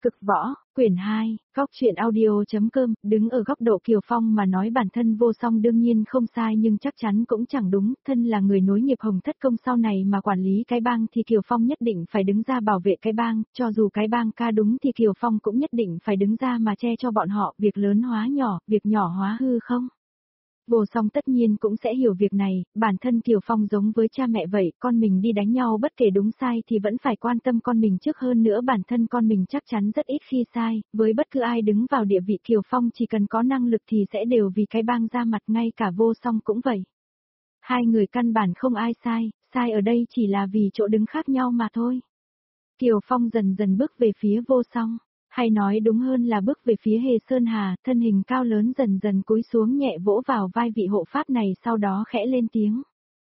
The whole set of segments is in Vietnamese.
Cực võ, quyển 2, góc truyện audio.com, đứng ở góc độ Kiều Phong mà nói bản thân Vô Song đương nhiên không sai nhưng chắc chắn cũng chẳng đúng, thân là người nối nghiệp Hồng Thất Công sau này mà quản lý cái bang thì Kiều Phong nhất định phải đứng ra bảo vệ cái bang, cho dù cái bang ca đúng thì Kiều Phong cũng nhất định phải đứng ra mà che cho bọn họ, việc lớn hóa nhỏ, việc nhỏ hóa hư không. Vô Song tất nhiên cũng sẽ hiểu việc này, bản thân Kiều Phong giống với cha mẹ vậy, con mình đi đánh nhau bất kể đúng sai thì vẫn phải quan tâm con mình trước hơn nữa bản thân con mình chắc chắn rất ít khi sai, với bất cứ ai đứng vào địa vị Kiều Phong chỉ cần có năng lực thì sẽ đều vì cái bang ra mặt ngay cả Vô Song cũng vậy. Hai người căn bản không ai sai, sai ở đây chỉ là vì chỗ đứng khác nhau mà thôi. Kiều Phong dần dần bước về phía Vô Song. Hay nói đúng hơn là bước về phía Hề Sơn Hà, thân hình cao lớn dần dần cúi xuống nhẹ vỗ vào vai vị hộ pháp này sau đó khẽ lên tiếng.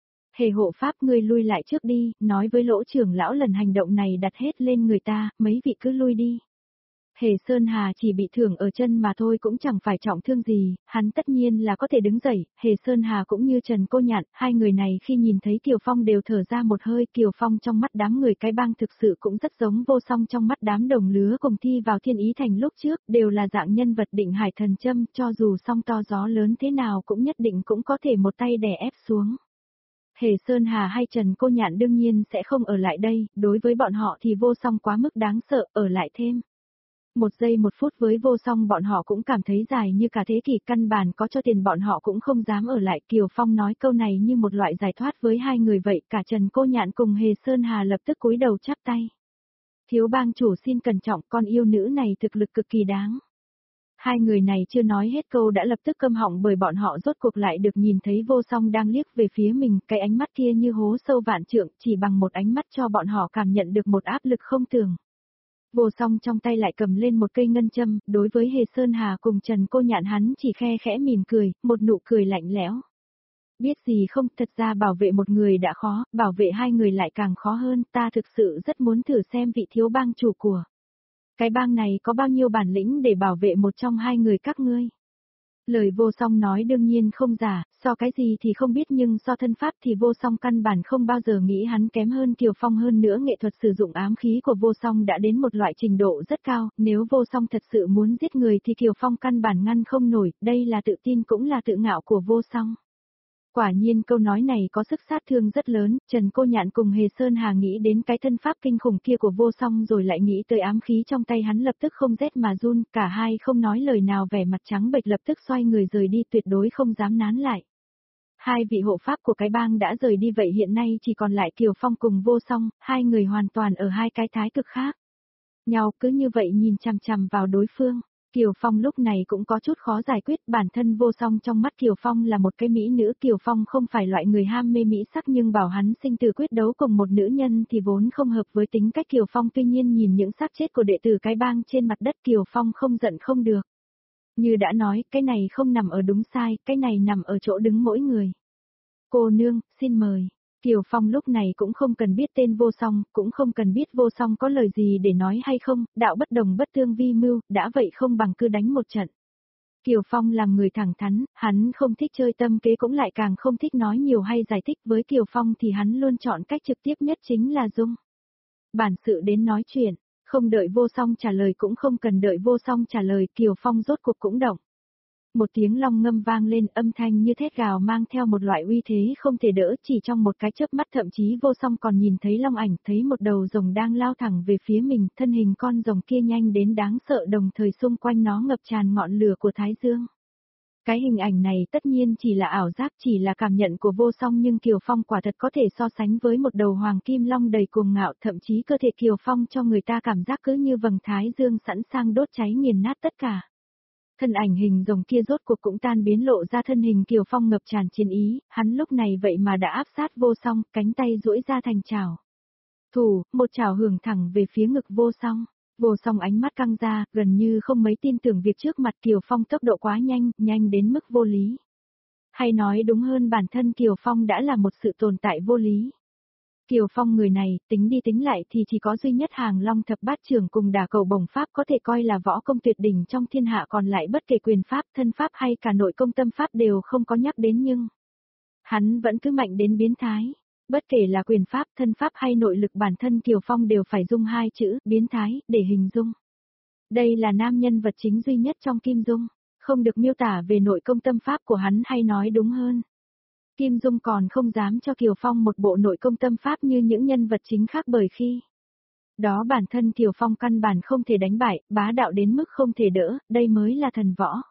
Hề hộ pháp ngươi lui lại trước đi, nói với Lỗ trưởng lão lần hành động này đặt hết lên người ta, mấy vị cứ lui đi. Hề Sơn Hà chỉ bị thương ở chân mà thôi cũng chẳng phải trọng thương gì, hắn tất nhiên là có thể đứng dậy, Hề Sơn Hà cũng như Trần Cô Nhạn, hai người này khi nhìn thấy Kiều Phong đều thở ra một hơi, Kiều Phong trong mắt đám người cái bang thực sự cũng rất giống Vô Song trong mắt đám đồng lứa cùng thi vào Thiên Ý Thành lúc trước, đều là dạng nhân vật định hải thần châm, cho dù song to gió lớn thế nào cũng nhất định cũng có thể một tay đè ép xuống. Hề Sơn Hà hay Trần Cô Nhạn đương nhiên sẽ không ở lại đây, đối với bọn họ thì Vô Song quá mức đáng sợ, ở lại thêm. Một giây một phút với Vô Song bọn họ cũng cảm thấy dài như cả thế kỷ, căn bản có cho tiền bọn họ cũng không dám ở lại. Kiều Phong nói câu này như một loại giải thoát với hai người vậy, cả Trần Cô Nhạn cùng Hề Sơn Hà lập tức cúi đầu chắp tay. Thiếu bang chủ xin cẩn trọng, con yêu nữ này thực lực cực kỳ đáng. Hai người này chưa nói hết câu đã lập tức câm họng bởi bọn họ rốt cuộc lại được nhìn thấy Vô Song đang liếc về phía mình, cái ánh mắt kia như hố sâu vạn trượng, chỉ bằng một ánh mắt cho bọn họ cảm nhận được một áp lực không tưởng. Vô Song trong tay lại cầm lên một cây ngân châm, đối với Hề Sơn Hà cùng Trần Cô Nhạn hắn chỉ khe khẽ mỉm cười, một nụ cười lạnh lẽo. Biết gì không, thật ra bảo vệ một người đã khó, bảo vệ hai người lại càng khó hơn, ta thực sự rất muốn thử xem vị thiếu bang chủ của cái bang này có bao nhiêu bản lĩnh để bảo vệ một trong hai người các ngươi. Lời Vô Song nói đương nhiên không giả, so cái gì thì không biết nhưng so thân pháp thì Vô Song căn bản không bao giờ nghĩ hắn kém hơn Kiều Phong hơn nữa nghệ thuật sử dụng ám khí của Vô Song đã đến một loại trình độ rất cao, nếu Vô Song thật sự muốn giết người thì Kiều Phong căn bản ngăn không nổi, đây là tự tin cũng là tự ngạo của Vô Song. Quả nhiên câu nói này có sức sát thương rất lớn, Trần Cô Nhạn cùng Hề Sơn Hà nghĩ đến cái thân pháp kinh khủng kia của Vô Song rồi lại nghĩ tới ám khí trong tay hắn lập tức không rét mà run, cả hai không nói lời nào vẻ mặt trắng bệch lập tức xoay người rời đi tuyệt đối không dám nán lại. Hai vị hộ pháp của cái bang đã rời đi vậy hiện nay chỉ còn lại Kiều Phong cùng Vô Song, hai người hoàn toàn ở hai cái thái cực khác. Nhau cứ như vậy nhìn chằm chằm vào đối phương. Kiều Phong lúc này cũng có chút khó giải quyết, bản thân Vô Song trong mắt Kiều Phong là một cái mỹ nữ, Kiều Phong không phải loại người ham mê mỹ sắc nhưng bảo hắn sinh tử quyết đấu cùng một nữ nhân thì vốn không hợp với tính cách Kiều Phong, tuy nhiên nhìn những xác chết của đệ tử cái bang trên mặt đất Kiều Phong không giận không được. Như đã nói, cái này không nằm ở đúng sai, cái này nằm ở chỗ đứng mỗi người. Cô nương, xin mời. Kiều Phong lúc này cũng không cần biết tên Vô Song, cũng không cần biết Vô Song có lời gì để nói hay không, đạo bất đồng bất tương vi mưu, đã vậy không bằng cứ đánh một trận. Kiều Phong làm người thẳng thắn, hắn không thích chơi tâm kế cũng lại càng không thích nói nhiều hay giải thích, với Kiều Phong thì hắn luôn chọn cách trực tiếp nhất chính là dung bản sự đến nói chuyện, không đợi Vô Song trả lời cũng không cần đợi Vô Song trả lời, Kiều Phong rốt cuộc cũng động. Một tiếng long ngâm vang lên, âm thanh như thét gào mang theo một loại uy thế không thể đỡ, chỉ trong một cái chớp mắt thậm chí Vô Song còn nhìn thấy long ảnh, thấy một đầu rồng đang lao thẳng về phía mình, thân hình con rồng kia nhanh đến đáng sợ đồng thời xung quanh nó ngập tràn ngọn lửa của Thái Dương. Cái hình ảnh này tất nhiên chỉ là ảo giác, chỉ là cảm nhận của Vô Song nhưng Kiều Phong quả thật có thể so sánh với một đầu hoàng kim long đầy cuồng ngạo, thậm chí cơ thể Kiều Phong cho người ta cảm giác cứ như vầng Thái Dương sẵn sàng đốt cháy nghiền nát tất cả. Thân ảnh hình rồng kia rốt cuộc cũng tan biến lộ ra thân hình Kiều Phong ngập tràn chiến ý, hắn lúc này vậy mà đã áp sát Vô Song, cánh tay duỗi ra thành chảo. Thủ, một chảo hưởng thẳng về phía ngực Vô Song. Vô Song ánh mắt căng ra, gần như không mấy tin tưởng việc trước mặt Kiều Phong tốc độ quá nhanh, nhanh đến mức vô lý. Hay nói đúng hơn bản thân Kiều Phong đã là một sự tồn tại vô lý. Kiều Phong người này, tính đi tính lại thì chỉ có duy nhất Hàng Long thập bát trưởng cùng Đả Cầu Bổng Pháp có thể coi là võ công tuyệt đỉnh trong thiên hạ, còn lại bất kể quyền pháp, thân pháp hay cả nội công tâm pháp đều không có nhắc đến nhưng hắn vẫn cứ mạnh đến biến thái. Bất kể là quyền pháp, thân pháp hay nội lực bản thân Kiều Phong đều phải dùng hai chữ, biến thái, để hình dung. Đây là nam nhân vật chính duy nhất trong Kim Dung, không được miêu tả về nội công tâm pháp của hắn hay nói đúng hơn. Kim Dung còn không dám cho Kiều Phong một bộ nội công tâm pháp như những nhân vật chính khác bởi khi đó bản thân Kiều Phong căn bản không thể đánh bại, bá đạo đến mức không thể đỡ, đây mới là thần võ.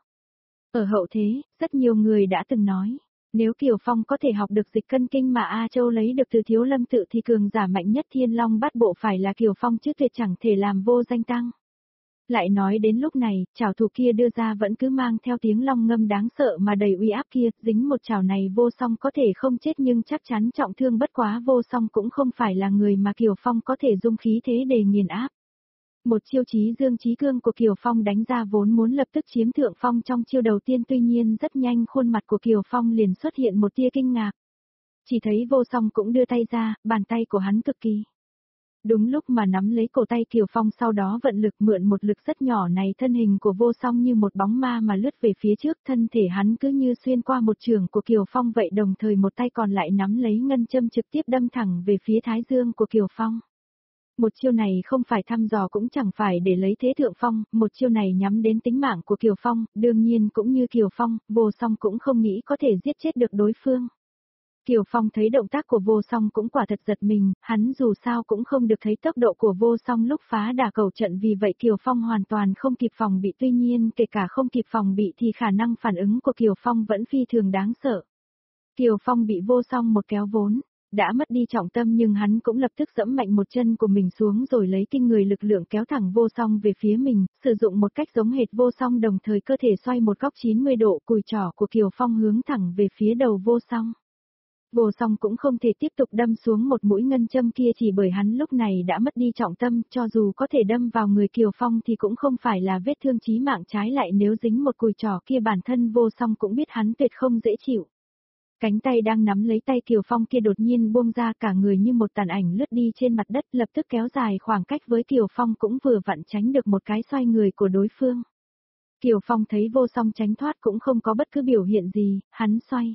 Ở hậu thế, rất nhiều người đã từng nói, nếu Kiều Phong có thể học được dịch cân kinh mà A Châu lấy được từ Thiếu Lâm tự thì cường giả mạnh nhất Thiên Long Bát Bộ phải là Kiều Phong chứ tuyệt chẳng thể làm vô danh tăng. Lại nói đến lúc này, chảo thủ kia đưa ra vẫn cứ mang theo tiếng long ngâm đáng sợ mà đầy uy áp kia, dính một chảo này Vô Song có thể không chết nhưng chắc chắn trọng thương, bất quá Vô Song cũng không phải là người mà Kiều Phong có thể dung khí thế để nghiền áp. Một chiêu chí dương chí cương của Kiều Phong đánh ra vốn muốn lập tức chiếm thượng phong trong chiêu đầu tiên, tuy nhiên rất nhanh khuôn mặt của Kiều Phong liền xuất hiện một tia kinh ngạc. Chỉ thấy Vô Song cũng đưa tay ra, bàn tay của hắn cực kỳ. Đúng lúc mà nắm lấy cổ tay Kiều Phong, sau đó vận lực mượn một lực rất nhỏ này, thân hình của Vô Song như một bóng ma mà lướt về phía trước, thân thể hắn cứ như xuyên qua một trường của Kiều Phong vậy, đồng thời một tay còn lại nắm lấy ngân châm trực tiếp đâm thẳng về phía thái dương của Kiều Phong. Một chiêu này không phải thăm dò cũng chẳng phải để lấy thế thượng phong, một chiêu này nhắm đến tính mạng của Kiều Phong, đương nhiên cũng như Kiều Phong, Vô Song cũng không nghĩ có thể giết chết được đối phương. Kiều Phong thấy động tác của Vô Song cũng quả thật giật mình, hắn dù sao cũng không được thấy tốc độ của Vô Song lúc phá đả cầu trận, vì vậy Kiều Phong hoàn toàn không kịp phòng bị, tuy nhiên kể cả không kịp phòng bị thì khả năng phản ứng của Kiều Phong vẫn phi thường đáng sợ. Kiều Phong bị Vô Song một kéo vốn đã mất đi trọng tâm, nhưng hắn cũng lập tức giẫm mạnh một chân của mình xuống rồi lấy kinh người lực lượng kéo thẳng Vô Song về phía mình, sử dụng một cách giống hệt Vô Song, đồng thời cơ thể xoay một góc 90 độ, cùi trỏ của Kiều Phong hướng thẳng về phía đầu Vô Song. Vô Song cũng không thể tiếp tục đâm xuống một mũi ngân châm kia, chỉ bởi hắn lúc này đã mất đi trọng tâm, cho dù có thể đâm vào người Kiều Phong thì cũng không phải là vết thương chí mạng, trái lại nếu dính một cùi trỏ kia bản thân Vô Song cũng biết hắn tuyệt không dễ chịu. Cánh tay đang nắm lấy tay Kiều Phong kia đột nhiên buông ra, cả người như một tàn ảnh lướt đi trên mặt đất, lập tức kéo dài khoảng cách với Kiều Phong, cũng vừa vặn tránh được một cái xoay người của đối phương. Kiều Phong thấy Vô Song tránh thoát cũng không có bất cứ biểu hiện gì, hắn xoay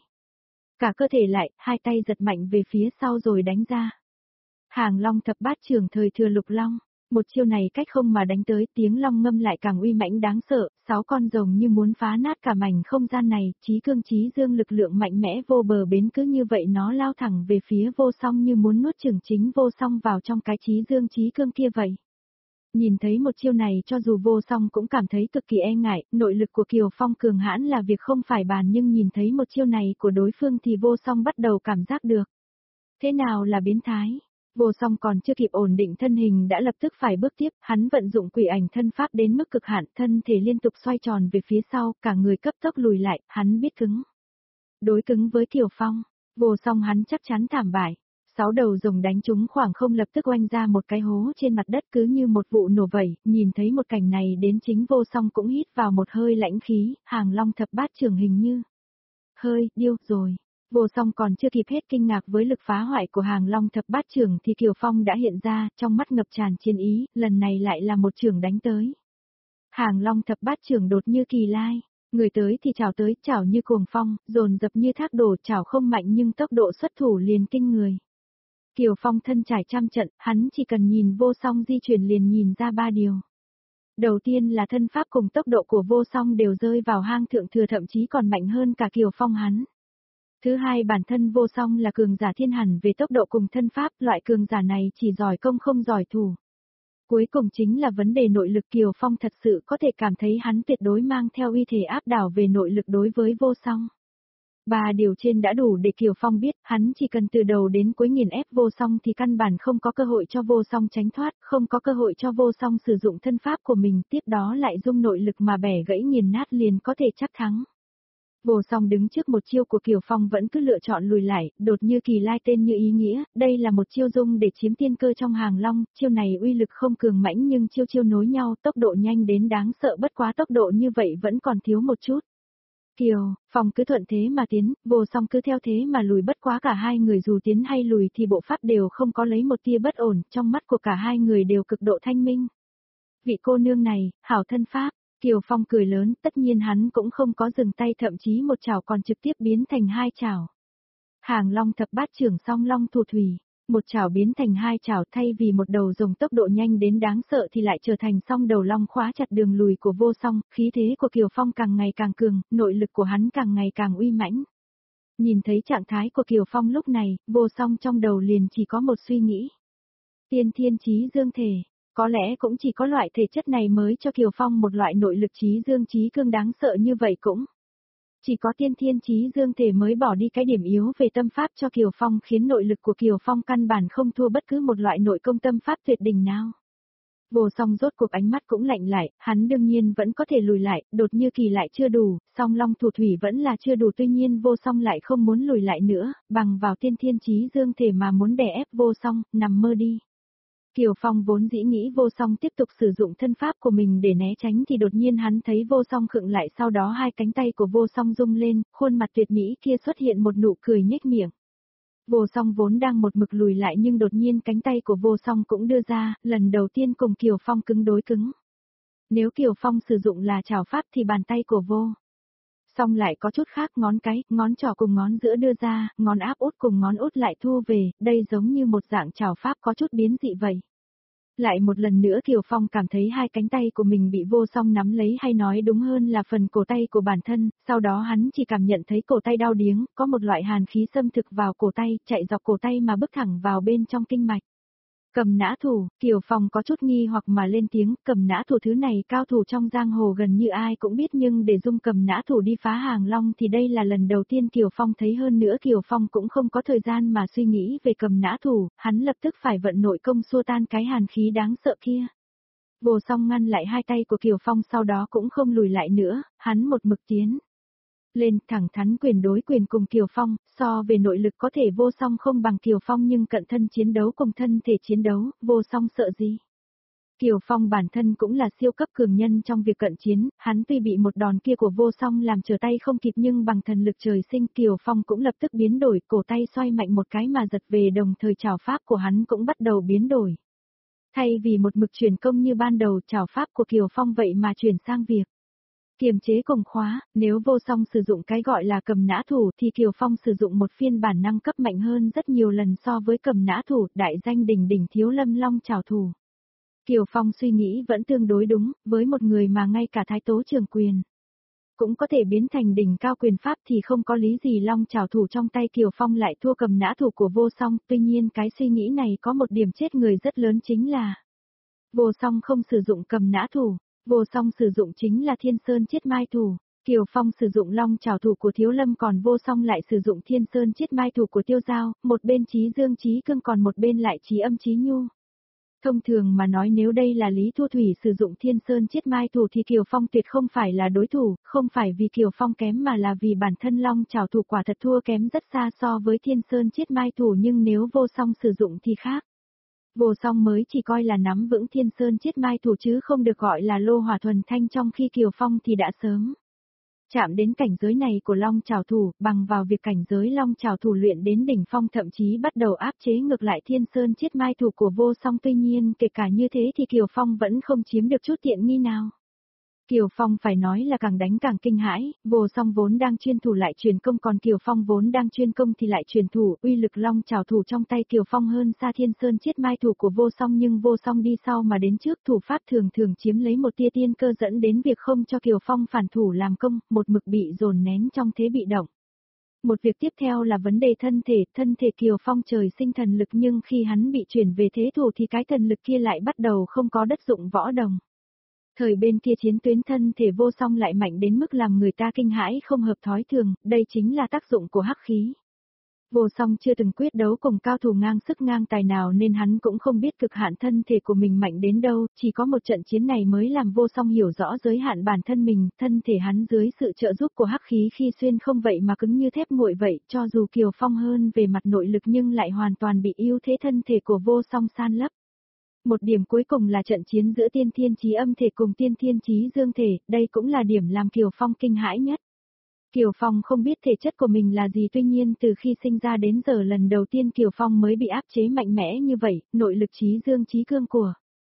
cả cơ thể lại, hai tay giật mạnh về phía sau rồi đánh ra. Hàng Long thập bát trưởng thời thừa lục long, một chiêu này cách không mà đánh tới, tiếng long ngâm lại càng uy mãnh đáng sợ, 6 con rồng như muốn phá nát cả mảnh không gian này, chí cương chí dương lực lượng mạnh mẽ vô bờ bến, cứ như vậy nó lao thẳng về phía Vô Song như muốn nuốt chửng chính Vô Song vào trong cái chí dương chí cương kia vậy. Nhìn thấy một chiêu này cho dù Vô Song cũng cảm thấy cực kỳ e ngại, nội lực của Kiều Phong cường hãn là việc không phải bàn, nhưng nhìn thấy một chiêu này của đối phương thì Vô Song bắt đầu cảm giác được. Thế nào là biến thái? Vô Song còn chưa kịp ổn định thân hình đã lập tức phải bước tiếp, hắn vận dụng quỷ ảnh thân pháp đến mức cực hạn, thân thể liên tục xoay tròn về phía sau, cả người cấp tốc lùi lại, hắn biết cứng. Đối cứng với Kiều Phong, Vô Song hắn chắc chắn thảm bại. 6 đầu rồng đánh trúng khoảng không lập tức oanh ra một cái hố trên mặt đất, cứ như một vụ nổ vậy, nhìn thấy một cảnh này đến chính Vô Song cũng hít vào một hơi lãnh khí, Hàng Long thập bát trưởng hình như hơi điêu rồi. Vô Song còn chưa kịp hết kinh ngạc với lực phá hoại của Hàng Long thập bát trưởng thì Kiều Phong đã hiện ra, trong mắt ngập tràn chiến ý, lần này lại là một trưởng đánh tới. Hàng Long thập bát trưởng đột như kỳ lai, người tới thì chảo tới, chảo như cuồng phong, dồn dập như thác đổ, chảo không mạnh nhưng tốc độ xuất thủ liền kinh người. Kiều Phong thân trải trăm trận, hắn chỉ cần nhìn Vô Song di chuyển liền nhìn ra 3 điều. Đầu tiên là thân pháp cùng tốc độ của Vô Song đều rơi vào hang thượng thừa, thậm chí còn mạnh hơn cả Kiều Phong hắn. Thứ hai, bản thân Vô Song là cường giả thiên hẳn về tốc độ cùng thân pháp, loại cường giả này chỉ giỏi công không giỏi thủ. Cuối cùng chính là vấn đề nội lực, Kiều Phong thật sự có thể cảm thấy hắn tuyệt đối mang theo uy thể áp đảo về nội lực đối với Vô Song. 3 điều trên đã đủ để Kiều Phong biết, hắn chỉ cần từ đầu đến cuối nghiền ép Vô Song thì căn bản không có cơ hội cho Vô Song tránh thoát, không có cơ hội cho Vô Song sử dụng thân pháp của mình, tiếp đó lại dung nội lực mà bẻ gãy nghiền nát liền có thể chắc thắng. Vô Song đứng trước một chiêu của Kiều Phong vẫn cứ lựa chọn lùi lại, đột như kỳ lai tên như ý nghĩa, đây là một chiêu dung để chiếm tiên cơ trong Hàng Long, chiêu này uy lực không cường mãnh nhưng chiêu nối nhau, tốc độ nhanh đến đáng sợ, bất quá tốc độ như vậy vẫn còn thiếu một chút. Kiều Phong cứ thuận thế mà tiến, Vô Song cứ theo thế mà lùi, bất quá cả hai người dù tiến hay lùi thì bộ pháp đều không có lấy một tia bất ổn, trong mắt của cả hai người đều cực độ thanh minh. Vị cô nương này, hảo thân pháp. Kiều Phong cười lớn, tất nhiên hắn cũng không có dừng tay, thậm chí một chảo còn trực tiếp biến thành 2 chảo. Hàng Long thập bát trưởng song long thủ thủy, Một chảo biến thành hai chảo, thay vì một đầu rồng tốc độ nhanh đến đáng sợ thì lại trở thành song đầu long khóa chặt đường lùi của Vô Song, khí thế của Kiều Phong càng ngày càng cường, nội lực của hắn càng ngày càng uy mãnh. Nhìn thấy trạng thái của Kiều Phong lúc này, Vô Song trong đầu liền chỉ có một suy nghĩ. Tiên thiên chí dương thể, có lẽ cũng chỉ có loại thể chất này mới cho Kiều Phong một loại nội lực chí dương chí cương đáng sợ như vậy cũng. Chỉ có tiên thiên chí dương thể mới bỏ đi cái điểm yếu về tâm pháp cho Kiều Phong, khiến nội lực của Kiều Phong căn bản không thua bất cứ một loại nội công tâm pháp tuyệt đỉnh nào. Vô Song rốt cuộc ánh mắt cũng lạnh lại, hắn đương nhiên vẫn có thể lùi lại, đột như kỳ lại chưa đủ, song long thủ thủy vẫn là chưa đủ, tuy nhiên Vô Song lại không muốn lùi lại nữa, bằng vào tiên thiên chí dương thể mà muốn đè ép Vô Song, nằm mơ đi. Kiều Phong vốn dĩ nghĩ Vô Song tiếp tục sử dụng thân pháp của mình để né tránh thì đột nhiên hắn thấy Vô Song khựng lại, sau đó hai cánh tay của Vô Song rung lên, khuôn mặt tuyệt mỹ kia xuất hiện một nụ cười nhếch miệng. Vô Song vốn đang một mực lùi lại nhưng đột nhiên cánh tay của Vô Song cũng đưa ra, lần đầu tiên cùng Kiều Phong cứng đối cứng. Nếu Kiều Phong sử dụng là trảo pháp thì bàn tay của Vô Song lại có chút khác, ngón cái, ngón trỏ cùng ngón giữa đưa ra, ngón áp út cùng ngón út lại thu về, đây giống như một dạng trảo pháp có chút biến dị vậy. Lại một lần nữa Kiều Phong cảm thấy hai cánh tay của mình bị Vô Song nắm lấy, hay nói đúng hơn là phần cổ tay của bản thân, sau đó hắn chỉ cảm nhận thấy cổ tay đau điếng, có một loại hàn khí xâm thực vào cổ tay, chạy dọc cổ tay mà bước thẳng vào bên trong kinh mạch. Cầm nã thủ, Kiều Phong có chút nghi hoặc mà lên tiếng, cầm nã thủ thứ này cao thủ trong giang hồ gần như ai cũng biết, nhưng để dung cầm nã thủ đi phá hàng long thì đây là lần đầu tiên Kiều Phong thấy, hơn nữa Kiều Phong cũng không có thời gian mà suy nghĩ về cầm nã thủ, hắn lập tức phải vận nội công xua tan cái hàn khí đáng sợ kia. Vô Song ngăn lại hai tay của Kiều Phong, sau đó cũng không lùi lại nữa, hắn một mực tiến lên, thẳng thắn quyền đối quyền cùng Kiều Phong, so về nội lực có thể Vô Song không bằng Kiều Phong, nhưng cận thân chiến đấu cùng thân thể chiến đấu, Vô Song sợ gì? Kiều Phong bản thân cũng là siêu cấp cường nhân trong việc cận chiến, hắn tuy bị một đòn kia của Vô Song làm trở tay không kịp nhưng bằng thần lực trời sinh Kiều Phong cũng lập tức biến đổi, cổ tay xoay mạnh một cái mà giật về, đồng thời trảo pháp của hắn cũng bắt đầu biến đổi. Thay vì một mực truyền công như ban đầu, trảo pháp của Kiều Phong vậy mà chuyển sang việc kiềm chế cùng khóa. Nếu Vô Song sử dụng cái gọi là cầm nã thủ thì Kiều Phong sử dụng một phiên bản năng cấp mạnh hơn rất nhiều lần so với cầm nã thủ, đại danh đỉnh đỉnh Thiếu Lâm Long Chảo thủ. Kiều Phong suy nghĩ vẫn tương đối đúng, với một người mà ngay cả Thái Tố Trường Quyền cũng có thể biến thành đỉnh cao quyền pháp thì không có lý gì Long Chảo thủ trong tay Kiều Phong lại thua cầm nã thủ của Vô Song. Tuy nhiên cái suy nghĩ này có một điểm chết người rất lớn, chính là Vô Song không sử dụng cầm nã thủ, Vô Song sử dụng chính là Thiên Sơn Chiết Mai thủ. Kiều Phong sử dụng Long Chảo thủ của Thiếu Lâm, còn Vô Song lại sử dụng Thiên Sơn Chiết Mai thủ của Tiêu Giao, một bên chí dương chí cương còn một bên lại chí âm chí nhu. Thông thường mà nói, nếu đây là Lý Thu Thủy sử dụng Thiên Sơn Chiết Mai thủ thì Kiều Phong tuyệt không phải là đối thủ, không phải vì Kiều Phong kém mà là vì bản thân Long Chảo thủ quả thật thua kém rất xa so với Thiên Sơn Chiết Mai thủ, nhưng nếu Vô Song sử dụng thì khác. Vô Song mới chỉ coi là nắm vững Thiên Sơn Chiết Mai thủ chứ không được gọi là lô hỏa thuần thanh, trong khi Kiều Phong thì đã sớm chạm đến cảnh giới này của Long Chảo thủ, bằng vào việc cảnh giới Long Chảo thủ luyện đến đỉnh phong, thậm chí bắt đầu áp chế ngược lại Thiên Sơn Chiết Mai thủ của Vô Song. Tuy nhiên kể cả như thế thì Kiều Phong vẫn không chiếm được chút tiện nghi nào. Kiều Phong phải nói là càng đánh càng kinh hãi, Vô Song vốn đang chuyên thủ lại truyền công, còn Kiều Phong vốn đang chuyên công thì lại truyền thủ, uy lực Long Chảo thủ trong tay Kiều Phong hơn xa Thiên Sơn Chiết Mai thủ của Vô Song, nhưng Vô Song đi sau mà đến trước, thủ pháp thường thường chiếm lấy một tia tiên cơ dẫn đến việc không cho Kiều Phong phản thủ làm công, một mực bị dồn nén trong thế bị động. Một việc tiếp theo là vấn đề thân thể Kiều Phong trời sinh thần lực, nhưng khi hắn bị chuyển về thế thủ thì cái thần lực kia lại bắt đầu không có đất dụng võ đồng. Thời bên kia chiến tuyến thân thể Vô Song lại mạnh đến mức làm người ta kinh hãi không hợp thói thường, đây chính là tác dụng của hắc khí. Vô Song chưa từng quyết đấu cùng cao thủ ngang sức ngang tài nào nên hắn cũng không biết cực hạn thân thể của mình mạnh đến đâu, chỉ có một trận chiến này mới làm Vô Song hiểu rõ giới hạn bản thân mình, thân thể hắn dưới sự trợ giúp của hắc khí khi xuyên không vậy mà cứng như thép nguội vậy, cho dù Kiều Phong hơn về mặt nội lực nhưng lại hoàn toàn bị ưu thế thân thể của Vô Song san lấp. Một điểm cuối cùng là trận chiến giữa tiên thiên chí âm thể cùng tiên thiên chí dương thể, đây cũng là điểm làm Kiều Phong kinh hãi nhất. Kiều Phong không biết thể chất của mình là gì, tuy nhiên từ khi sinh ra đến giờ lần đầu tiên Kiều Phong mới bị áp chế mạnh mẽ như vậy, nội lực chí dương chí cương của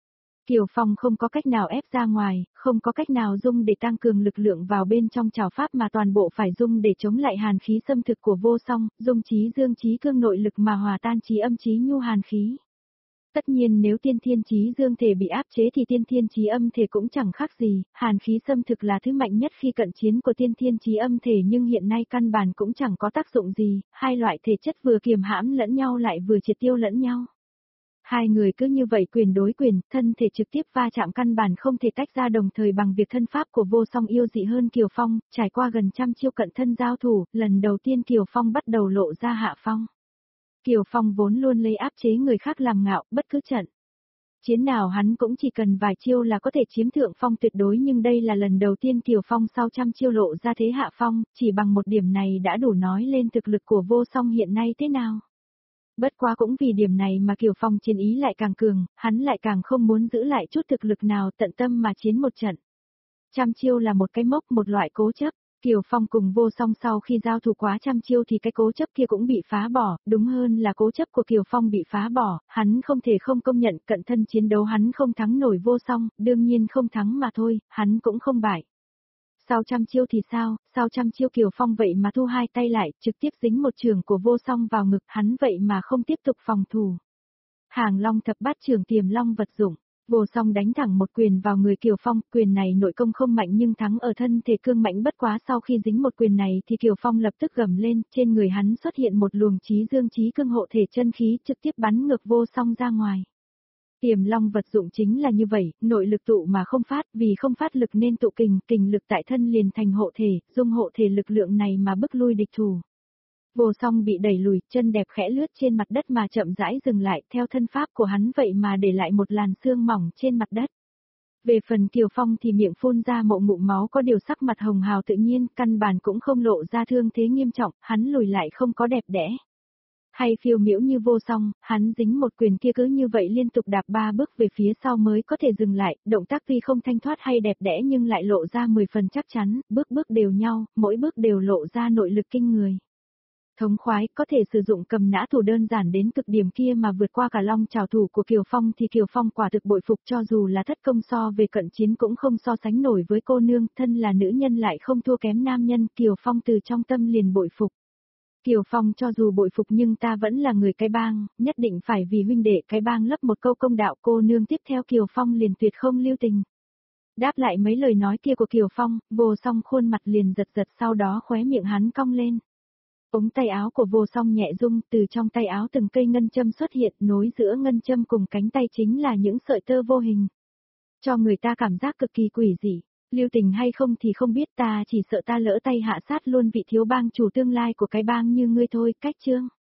Kiều Phong không có cách nào ép ra ngoài, không có cách nào dung để tăng cường lực lượng vào bên trong trảo pháp mà toàn bộ phải dung để chống lại hàn khí xâm thực của vô song, dung trí dương trí cương nội lực mà hòa tan trí âm trí nhu hàn khí. Tất nhiên nếu tiên thiên trí dương thể bị áp chế thì tiên thiên trí âm thể cũng chẳng khác gì, hàn khí xâm thực là thứ mạnh nhất khi cận chiến của tiên thiên trí âm thể nhưng hiện nay căn bản cũng chẳng có tác dụng gì, hai loại thể chất vừa kiềm hãm lẫn nhau lại vừa triệt tiêu lẫn nhau. Hai người cứ như vậy quyền đối quyền, thân thể trực tiếp va chạm căn bản không thể tách ra đồng thời bằng việc thân pháp của vô song yêu dị hơn Kiều Phong, trải qua gần trăm chiêu cận thân giao thủ, lần đầu tiên Kiều Phong bắt đầu lộ ra hạ phong. Kiều Phong vốn luôn lấy áp chế người khác làm ngạo, bất cứ trận chiến nào hắn cũng chỉ cần vài chiêu là có thể chiếm thượng phong tuyệt đối nhưng đây là lần đầu tiên Kiều Phong sau trăm chiêu lộ ra thế hạ phong, chỉ bằng một điểm này đã đủ nói lên thực lực của vô song hiện nay thế nào. Bất quá cũng vì điểm này mà Kiều Phong chiến ý lại càng cường, hắn lại càng không muốn giữ lại chút thực lực nào tận tâm mà chiến một trận. Trăm chiêu là một cái mốc một loại cố chấp, Kiều Phong cùng vô song sau khi giao thủ quá trăm chiêu thì cái cố chấp kia cũng bị phá bỏ, đúng hơn là cố chấp của Kiều Phong bị phá bỏ, hắn không thể không công nhận cận thân chiến đấu hắn không thắng nổi vô song, đương nhiên không thắng mà thôi, hắn cũng không bại. Sau trăm chiêu thì sao, sau trăm chiêu Kiều Phong vậy mà thu hai tay lại, trực tiếp dính một trường của vô song vào ngực hắn vậy mà không tiếp tục phòng thủ. Hàng long thập bát trường tiềm long vật dụng, vô song đánh thẳng một quyền vào người Kiều Phong, quyền này nội công không mạnh nhưng thắng ở thân thể cương mạnh bất quá sau khi dính một quyền này thì Kiều Phong lập tức gầm lên, trên người hắn xuất hiện một luồng trí dương trí cương hộ thể chân khí trực tiếp bắn ngược vô song ra ngoài. Tiềm long vật dụng chính là như vậy, nội lực tụ mà không phát, vì không phát lực nên tụ kình, kình lực tại thân liền thành hộ thể, dung hộ thể lực lượng này mà bức lui địch thủ. Vô song bị đẩy lùi, chân đẹp khẽ lướt trên mặt đất mà chậm rãi dừng lại, theo thân pháp của hắn vậy mà để lại một làn xương mỏng trên mặt đất. Về phần Kiều Phong thì miệng phun ra một ngụm máu có điều sắc mặt hồng hào tự nhiên, căn bản cũng không lộ ra thương thế nghiêm trọng, hắn lùi lại không có đẹp đẽ. Hay phiêu miễu như vô song, hắn dính một quyền kia cứ như vậy liên tục đạp 3 bước về phía sau mới có thể dừng lại, động tác tuy không thanh thoát hay đẹp đẽ nhưng lại lộ ra 10 phần chắc chắn, bước bước đều nhau, mỗi bước đều lộ ra nội lực kinh người. Thống khoái, có thể sử dụng cầm nã thủ đơn giản đến cực điểm kia mà vượt qua cả long trảo thủ của Kiều Phong thì Kiều Phong quả thực bội phục cho dù là thất công so về cận chiến cũng không so sánh nổi với cô nương, thân là nữ nhân lại không thua kém nam nhân, Kiều Phong từ trong tâm liền bội phục. Kiều Phong cho dù bội phục nhưng ta vẫn là người cái bang, nhất định phải vì huynh đệ cái bang lấp một câu công đạo cô nương tiếp theo Kiều Phong liền tuyệt không lưu tình. Đáp lại mấy lời nói kia của Kiều Phong, vô song khuôn mặt liền giật giật sau đó khóe miệng hắn cong lên. Ống tay áo của vô song nhẹ rung, từ trong tay áo từng cây ngân châm xuất hiện, nối giữa ngân châm cùng cánh tay chính là những sợi tơ vô hình. Cho người ta cảm giác cực kỳ quỷ dị, lưu tình hay không thì không biết ta chỉ sợ ta lỡ tay hạ sát luôn vị thiếu bang chủ tương lai của cái bang như ngươi thôi, cách chương.